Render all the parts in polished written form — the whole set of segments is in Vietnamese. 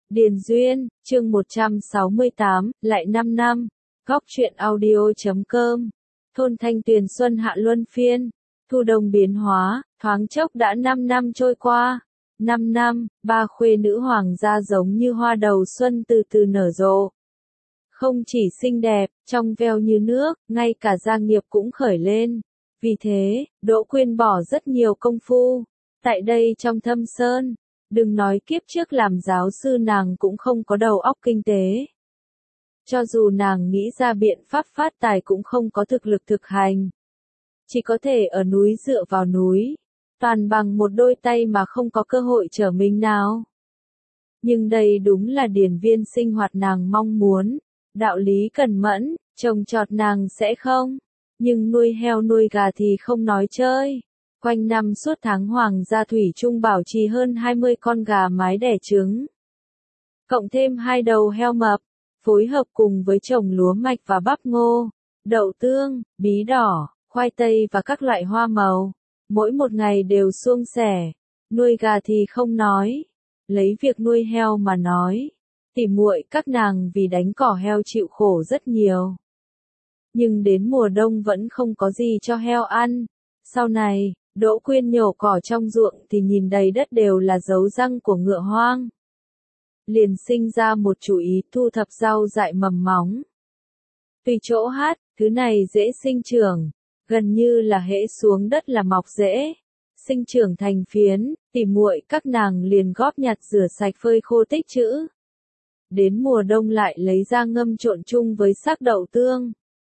Điền Duyên, chương 168, lại 5 năm. Góc truyện audio.com. Thôn Thanh Tuyền xuân hạ luân phiên. Thu đông biến hóa, thoáng chốc đã 5 năm trôi qua. 5 năm, ba khuê nữ hoàng gia giống như hoa đầu xuân từ từ nở rộ. Không chỉ xinh đẹp, trong veo như nước, ngay cả gia nghiệp cũng khởi lên. Vì thế, Đỗ Quyên bỏ rất nhiều công phu. Tại đây trong Thâm Sơn, đừng nói kiếp trước làm giáo sư nàng cũng không có đầu óc kinh tế. Cho dù nàng nghĩ ra biện pháp phát tài cũng không có thực lực thực hành. Chỉ có thể ở núi dựa vào núi, toàn bằng một đôi tay mà không có cơ hội trở mình nào. Nhưng đây đúng là điển viên sinh hoạt nàng mong muốn. Đạo lý cần mẫn, trồng trọt nàng sẽ không. Nhưng nuôi heo nuôi gà thì không nói chơi. Quanh năm suốt tháng hoàng gia thủy chung bảo trì hơn 20 con gà mái đẻ trứng. Cộng thêm 2 đầu heo mập, phối hợp cùng với trồng lúa mạch và bắp ngô, đậu tương, bí đỏ, khoai tây và các loại hoa màu. Mỗi một ngày đều suông sẻ. Nuôi gà thì không nói. Lấy việc nuôi heo mà nói. Tỉ muội các nàng vì đánh cỏ heo chịu khổ rất nhiều. Nhưng đến mùa đông vẫn không có gì cho heo ăn. Sau này, Đỗ Quyên nhổ cỏ trong ruộng thì nhìn đầy đất đều là dấu răng của ngựa hoang. Liền sinh ra một chủ ý thu thập rau dại mầm móng. Tùy chỗ hát, thứ này dễ sinh trưởng, gần như là hễ xuống đất là mọc rễ. Sinh trưởng thành phiến, tỉ muội các nàng liền góp nhặt rửa sạch phơi khô tích trữ. Đến mùa đông lại lấy ra ngâm trộn chung với xác đậu tương.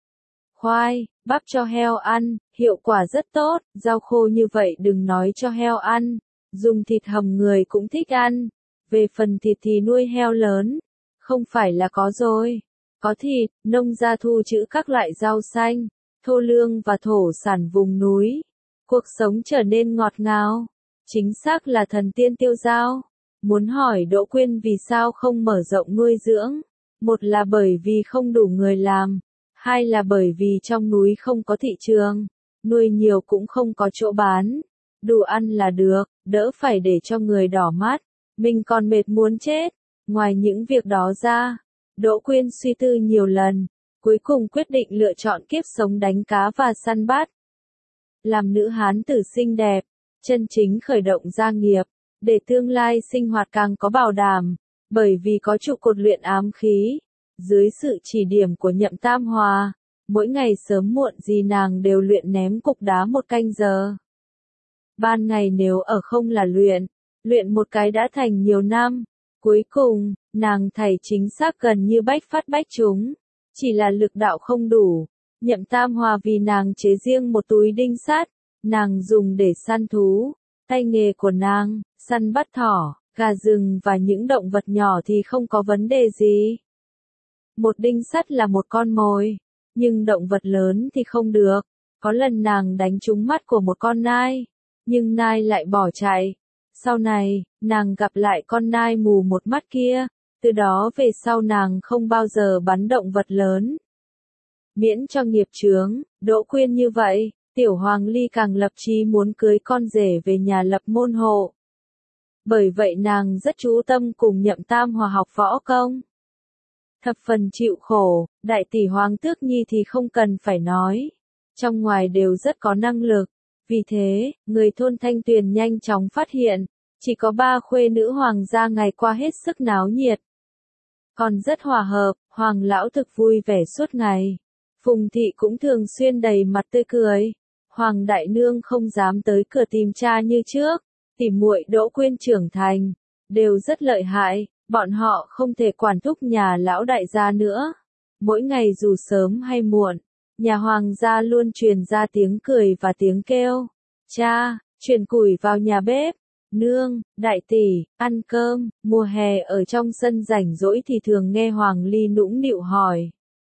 Khoai, bắp cho heo ăn, hiệu quả rất tốt, rau khô như vậy đừng nói cho heo ăn, dùng thịt hầm người cũng thích ăn. Về phần thịt thì nuôi heo lớn, không phải là có rồi. Có thịt, nông gia thu trữ các loại rau xanh, thô lương và thổ sản vùng núi. Cuộc sống trở nên ngọt ngào, chính xác là thần tiên tiêu dao. Muốn hỏi Đỗ Quyên vì sao không mở rộng nuôi dưỡng, một là bởi vì không đủ người làm. Hai là bởi vì trong núi không có thị trường, nuôi nhiều cũng không có chỗ bán. Đủ ăn là được, đỡ phải để cho người đỏ mắt, mình còn mệt muốn chết. Ngoài những việc đó ra, Đỗ Quyên suy tư nhiều lần, cuối cùng quyết định lựa chọn kiếp sống đánh cá và săn bắt. Làm nữ hán tử xinh đẹp, chân chính khởi động gia nghiệp, để tương lai sinh hoạt càng có bảo đảm, bởi vì có trụ cột luyện ám khí. Dưới sự chỉ điểm của Nhậm Tam Hòa, mỗi ngày sớm muộn gì nàng đều luyện ném cục đá 1 canh giờ. Ban ngày nếu ở không là luyện một cái đã thành nhiều năm. Cuối cùng, nàng thầy chính xác gần như bách phát bách trúng, chỉ là lực đạo không đủ. Nhậm Tam Hòa vì nàng chế riêng một túi đinh sắt, nàng dùng để săn thú. Tay nghề của nàng, săn bắt thỏ, gà rừng và những động vật nhỏ thì không có vấn đề gì. Một đinh sắt là một con mồi, nhưng động vật lớn thì không được. Có lần nàng đánh trúng mắt của một con nai, nhưng nai lại bỏ chạy. Sau này, nàng gặp lại con nai mù một mắt kia, từ đó về sau nàng không bao giờ bắn động vật lớn. Miễn cho nghiệp chướng, Đỗ Quyên như vậy, Tiểu Hoàng Ly càng lập chí muốn cưới con rể về nhà lập môn hộ. Bởi vậy nàng rất chú tâm cùng Nhậm Tam Hòa học võ công. Thập phần chịu khổ, đại tỷ Hoàng Tước Nhi thì không cần phải nói. Trong ngoài đều rất có năng lực. Vì thế, người thôn Thanh Tuyền nhanh chóng phát hiện, chỉ có 3 khuê nữ hoàng gia ngày qua hết sức náo nhiệt. Còn rất hòa hợp, Hoàng lão thực vui vẻ suốt ngày. Phùng thị cũng thường xuyên đầy mặt tươi cười. Hoàng đại nương không dám tới cửa tìm cha như trước. Tỉ muội Đỗ Quyên trưởng thành, đều rất lợi hại. Bọn họ không thể quản thúc nhà lão đại gia nữa. Mỗi ngày dù sớm hay muộn, nhà hoàng gia luôn truyền ra tiếng cười và tiếng kêu. Cha, truyền củi vào nhà bếp. Nương, đại tỷ, ăn cơm. Mùa hè ở trong sân rảnh rỗi thì thường nghe Hoàng Ly nũng nịu hỏi.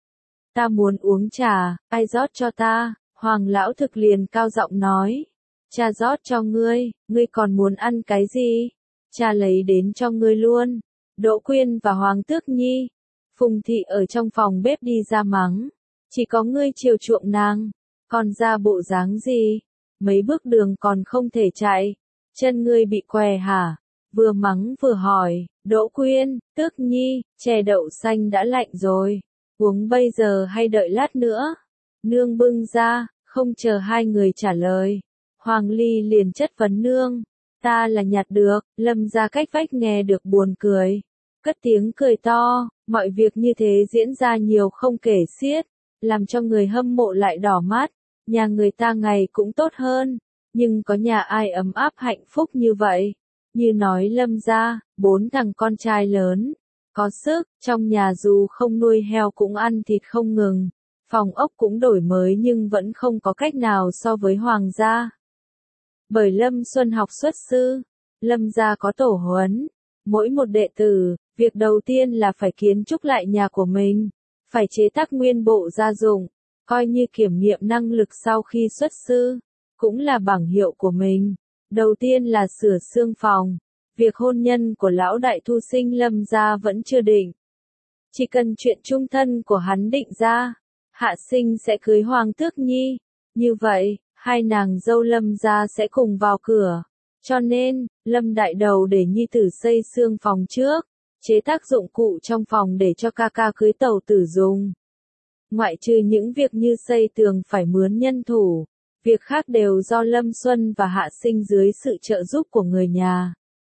Ta muốn uống trà, ai rót cho ta? Hoàng lão thực liền cao giọng nói. Cha rót cho ngươi còn muốn ăn cái gì? Cha lấy đến cho ngươi luôn. Đỗ Quyên và Hoàng Tước Nhi. Phùng thị ở trong phòng bếp đi ra mắng. Chỉ có ngươi chiều chuộng nàng. Còn ra bộ dáng gì? Mấy bước đường còn không thể chạy. Chân ngươi bị què hả? vừa mắng vừa hỏi, Đỗ Quyên, Tước Nhi, chè đậu xanh đã lạnh rồi, uống bây giờ hay đợi lát nữa? Nương bưng ra, không chờ hai người trả lời. Hoàng Ly liền chất vấn nương, ta là nhặt được, Lâm gia cách vách nghe được buồn cười. Cất tiếng cười to, mọi việc như thế diễn ra nhiều không kể xiết, làm cho người hâm mộ lại đỏ mắt, nhà người ta ngày cũng tốt hơn, nhưng có nhà ai ấm áp hạnh phúc như vậy, như nói Lâm gia, 4 thằng con trai lớn, có sức, trong nhà dù không nuôi heo cũng ăn thịt không ngừng, phòng ốc cũng đổi mới nhưng vẫn không có cách nào so với Hoàng gia. Bởi Lâm Xuân học xuất sư, Lâm gia có tổ huấn, mỗi một đệ tử, việc đầu tiên là phải kiến trúc lại nhà của mình, phải chế tác nguyên bộ gia dụng, coi như kiểm nghiệm năng lực sau khi xuất sư, cũng là bảng hiệu của mình. Đầu tiên là sửa xương phòng, việc hôn nhân của lão đại thu sinh Lâm gia vẫn chưa định. Chỉ cần chuyện chung thân của hắn định ra, Hạ Sinh sẽ cưới Hoàng Tước Nhi, như vậy, hai nàng dâu Lâm gia sẽ cùng vào cửa. Cho nên, Lâm đại đầu để nhi tử xây xương phòng trước, chế tác dụng cụ trong phòng để cho ca ca cưới tẩu tử dùng. Ngoại trừ những việc như xây tường phải mướn nhân thủ, việc khác đều do Lâm Xuân và Hạ Sinh dưới sự trợ giúp của người nhà.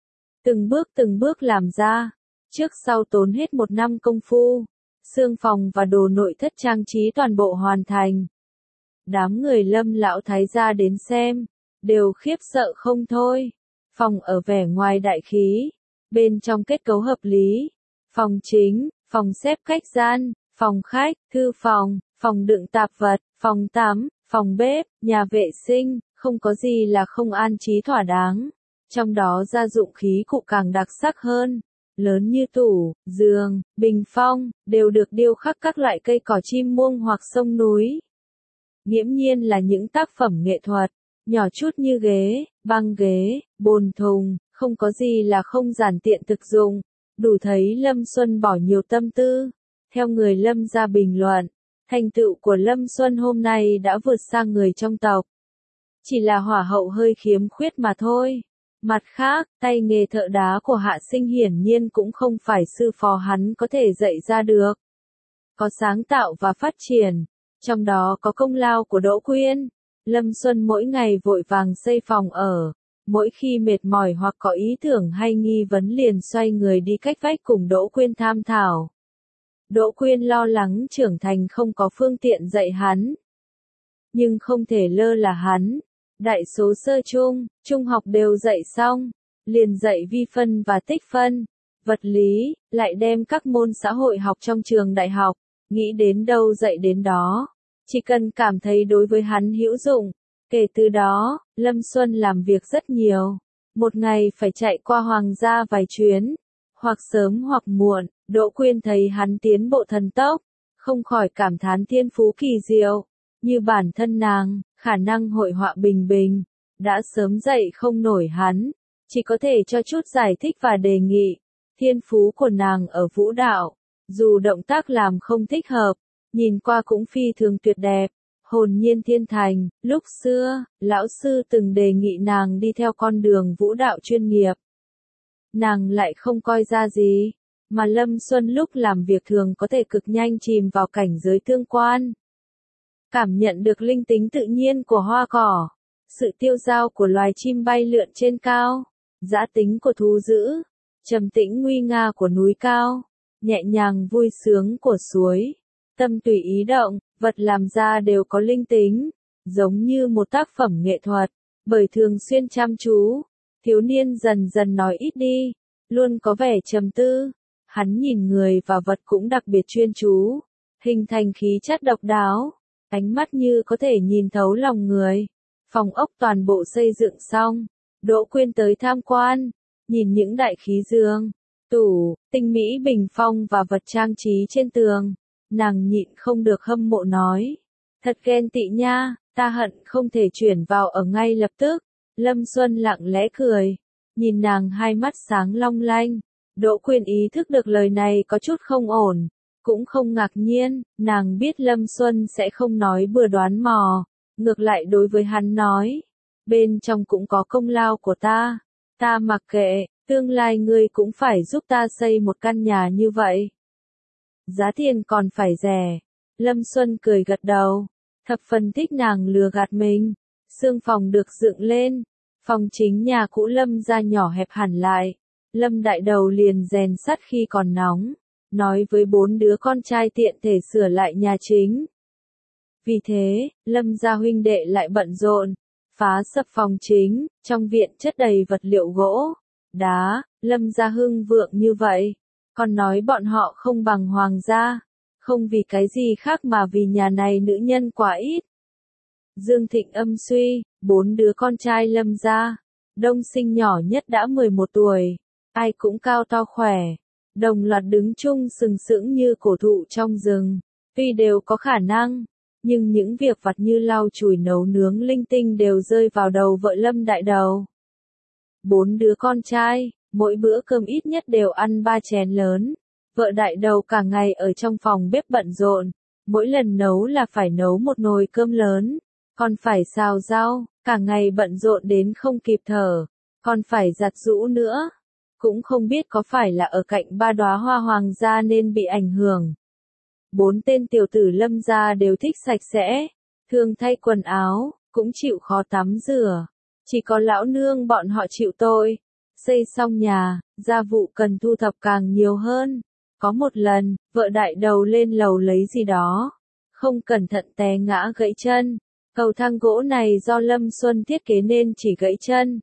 Từng bước làm ra, trước sau tốn hết 1 năm công phu, xương phòng và đồ nội thất trang trí toàn bộ hoàn thành. Đám người Lâm lão thái gia đến xem, đều khiếp sợ không thôi. Phòng ở vẻ ngoài đại khí, bên trong kết cấu hợp lý, phòng chính, phòng xếp khách gian, phòng khách, thư phòng, phòng đựng tạp vật, phòng tắm, phòng bếp, nhà vệ sinh, không có gì là không an trí thỏa đáng. Trong đó gia dụng khí cụ càng đặc sắc hơn, lớn như tủ, giường, bình phong, đều được điêu khắc các loại cây cỏ chim muông hoặc sông núi. Nghiễm nhiên là những tác phẩm nghệ thuật, nhỏ chút như ghế, băng ghế, bồn thùng, không có gì là không giản tiện thực dụng, đủ thấy Lâm Xuân bỏ nhiều tâm tư. Theo người Lâm gia bình luận, thành tựu của Lâm Xuân hôm nay đã vượt xa người trong tộc. Chỉ là hỏa hậu hơi khiếm khuyết mà thôi. Mặt khác, tay nghề thợ đá của Hạ Sinh hiển nhiên cũng không phải sư phó hắn có thể dạy ra được. Có sáng tạo và phát triển, trong đó có công lao của Đỗ Quyên. Lâm Xuân mỗi ngày vội vàng xây phòng ở, mỗi khi mệt mỏi hoặc có ý tưởng hay nghi vấn liền xoay người đi cách vách cùng Đỗ Quyên tham thảo. Đỗ Quyên lo lắng trưởng thành không có phương tiện dạy hắn. Nhưng không thể lơ là hắn. Đại số sơ trung, trung học đều dạy xong, liền dạy vi phân và tích phân, vật lý, lại đem các môn xã hội học trong trường đại học, nghĩ đến đâu dạy đến đó. Chỉ cần cảm thấy đối với hắn hữu dụng. Kể từ đó, Lâm Xuân làm việc rất nhiều. Một ngày phải chạy qua Hoàng gia vài chuyến, hoặc sớm hoặc muộn. Đỗ Quyên thấy hắn tiến bộ thần tốc, không khỏi cảm thán thiên phú kỳ diệu. Như bản thân nàng, khả năng hội họa bình bình, đã sớm dạy không nổi hắn, chỉ có thể cho chút giải thích và đề nghị. Thiên phú của nàng ở vũ đạo, dù động tác làm không thích hợp, nhìn qua cũng phi thường tuyệt đẹp, hồn nhiên thiên thành. Lúc xưa, lão sư từng đề nghị nàng đi theo con đường vũ đạo chuyên nghiệp. Nàng lại không coi ra gì, mà Lâm Xuân lúc làm việc thường có thể cực nhanh chìm vào cảnh giới tương quan. Cảm nhận được linh tính tự nhiên của hoa cỏ, sự tiêu dao của loài chim bay lượn trên cao, dã tính của thú dữ, trầm tĩnh nguy nga của núi cao, nhẹ nhàng vui sướng của suối, tâm tùy ý động, vật làm ra đều có linh tính, giống như một tác phẩm nghệ thuật, bởi thường xuyên chăm chú, thiếu niên dần dần nói ít đi, luôn có vẻ trầm tư, hắn nhìn người và vật cũng đặc biệt chuyên chú, hình thành khí chất độc đáo. Ánh mắt như có thể nhìn thấu lòng người. Phòng ốc toàn bộ xây dựng xong. Đỗ Quyên tới tham quan, nhìn những đại khí giường, tủ, tinh mỹ bình phong và vật trang trí trên tường. Nàng nhịn không được hâm mộ nói. Thật ghen tị nha, ta hận không thể chuyển vào ở ngay lập tức. Lâm Xuân lặng lẽ cười, nhìn nàng hai mắt sáng long lanh. Đỗ Quyên ý thức được lời này có chút không ổn. Cũng không ngạc nhiên, nàng biết Lâm Xuân sẽ không nói bừa đoán mò, ngược lại đối với hắn nói, bên trong cũng có công lao của ta mặc kệ, Tương lai ngươi cũng phải giúp ta xây một căn nhà như vậy. Giá tiền còn phải rẻ. Lâm Xuân cười gật đầu. Thập phần thích nàng lừa gạt mình. Sương phòng được dựng lên. Phòng chính nhà cũ Lâm gia nhỏ hẹp hẳn lại. Lâm đại đầu liền rèn sắt khi còn nóng. Nói với 4 đứa con trai tiện thể sửa lại nhà chính. Vì thế, Lâm gia huynh đệ lại bận rộn. Phá sập phòng chính, trong viện chất đầy vật liệu gỗ, đá, Lâm gia hưng vượng như vậy. Còn nói bọn họ không bằng hoàng gia. Không vì cái gì khác mà vì nhà này nữ nhân quá ít. Dương Thịnh âm suy, 4 đứa con trai Lâm gia. Đông Sinh nhỏ nhất đã 11 tuổi. Ai cũng cao to khỏe. Đồng loạt đứng chung sừng sững như cổ thụ trong rừng. Tuy đều có khả năng, nhưng những việc vặt như lau chùi nấu nướng linh tinh đều rơi vào đầu vợ Lâm đại đầu. 4 đứa con trai, mỗi bữa cơm ít nhất đều ăn 3 chén lớn. Vợ đại đầu cả ngày ở trong phòng bếp bận rộn. Mỗi lần nấu là phải nấu một nồi cơm lớn. Còn phải xào rau, cả ngày bận rộn đến không kịp thở. Còn phải giặt giũ nữa. Cũng không biết có phải là ở cạnh 3 đóa hoa hoàng gia nên bị ảnh hưởng. 4 tên tiểu tử Lâm gia đều thích sạch sẽ, thường thay quần áo, cũng chịu khó tắm rửa. Chỉ có lão nương bọn họ chịu tội. Xây xong nhà, gia vụ cần thu thập càng nhiều hơn. Có một lần, vợ đại đầu lên lầu lấy gì đó. Không cẩn thận té ngã gãy chân. Cầu thang gỗ này do Lâm Xuân thiết kế nên chỉ gãy chân.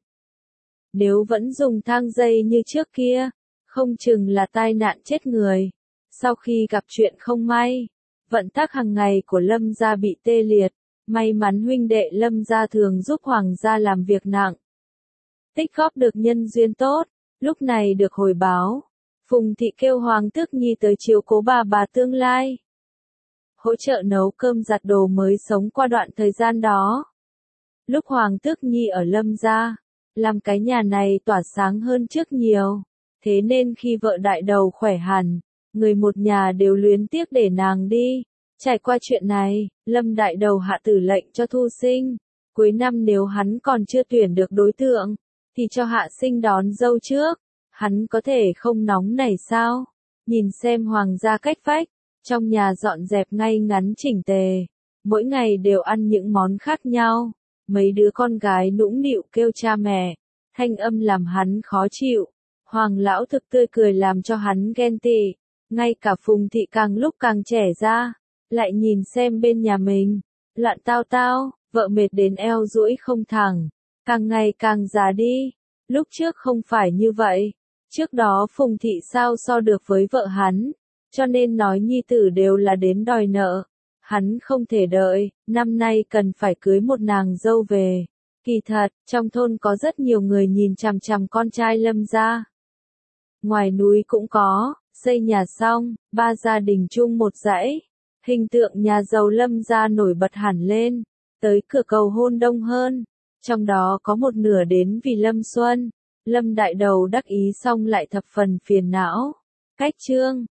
Nếu vẫn dùng thang dây như trước kia, không chừng là tai nạn chết người. Sau khi gặp chuyện không may, vận tắc hàng ngày của Lâm gia bị tê liệt. May mắn huynh đệ Lâm gia thường giúp hoàng gia làm việc nặng. Tích góp được nhân duyên tốt, lúc này được hồi báo. Phùng thị kêu Hoàng Tước Nhi tới chiếu cố bà tương lai. Hỗ trợ nấu cơm giặt đồ mới sống qua đoạn thời gian đó. Lúc Hoàng Tước Nhi ở Lâm gia, làm cái nhà này tỏa sáng hơn trước nhiều. Thế nên khi vợ đại đầu khỏe hẳn, người một nhà đều luyến tiếc để nàng đi. Trải qua chuyện này, Lâm đại đầu hạ tử lệnh cho thu sinh. Cuối năm nếu hắn còn chưa tuyển được đối tượng, thì cho hạ sinh đón dâu trước. Hắn có thể không nóng nảy sao? Nhìn xem hoàng gia cách vách, trong nhà dọn dẹp ngay ngắn chỉnh tề. Mỗi ngày đều ăn những món khác nhau. Mấy đứa con gái nũng nịu kêu cha mẹ. Thanh âm làm hắn khó chịu. Hoàng lão thực tươi cười làm cho hắn ghen tị. Ngay cả Phùng thị càng lúc càng trẻ ra. Lại nhìn xem bên nhà mình. Loạn tao tao, vợ mệt đến eo duỗi không thẳng. Càng ngày càng già đi. Lúc trước không phải như vậy. Trước đó Phùng thị sao so được với vợ hắn. Cho nên nói nhi tử đều là đến đòi nợ. Hắn không thể đợi, năm nay cần phải cưới một nàng dâu về. Kỳ thật, trong thôn có rất nhiều người nhìn chằm chằm con trai Lâm gia. Ngoài núi cũng có, xây nhà xong, 3 gia đình chung một dãy. Hình tượng nhà giàu Lâm gia nổi bật hẳn lên, tới cửa cầu hôn đông hơn. Trong đó có một nửa đến vì Lâm Xuân. Lâm đại đầu đắc ý xong lại thập phần phiền não. Cách chương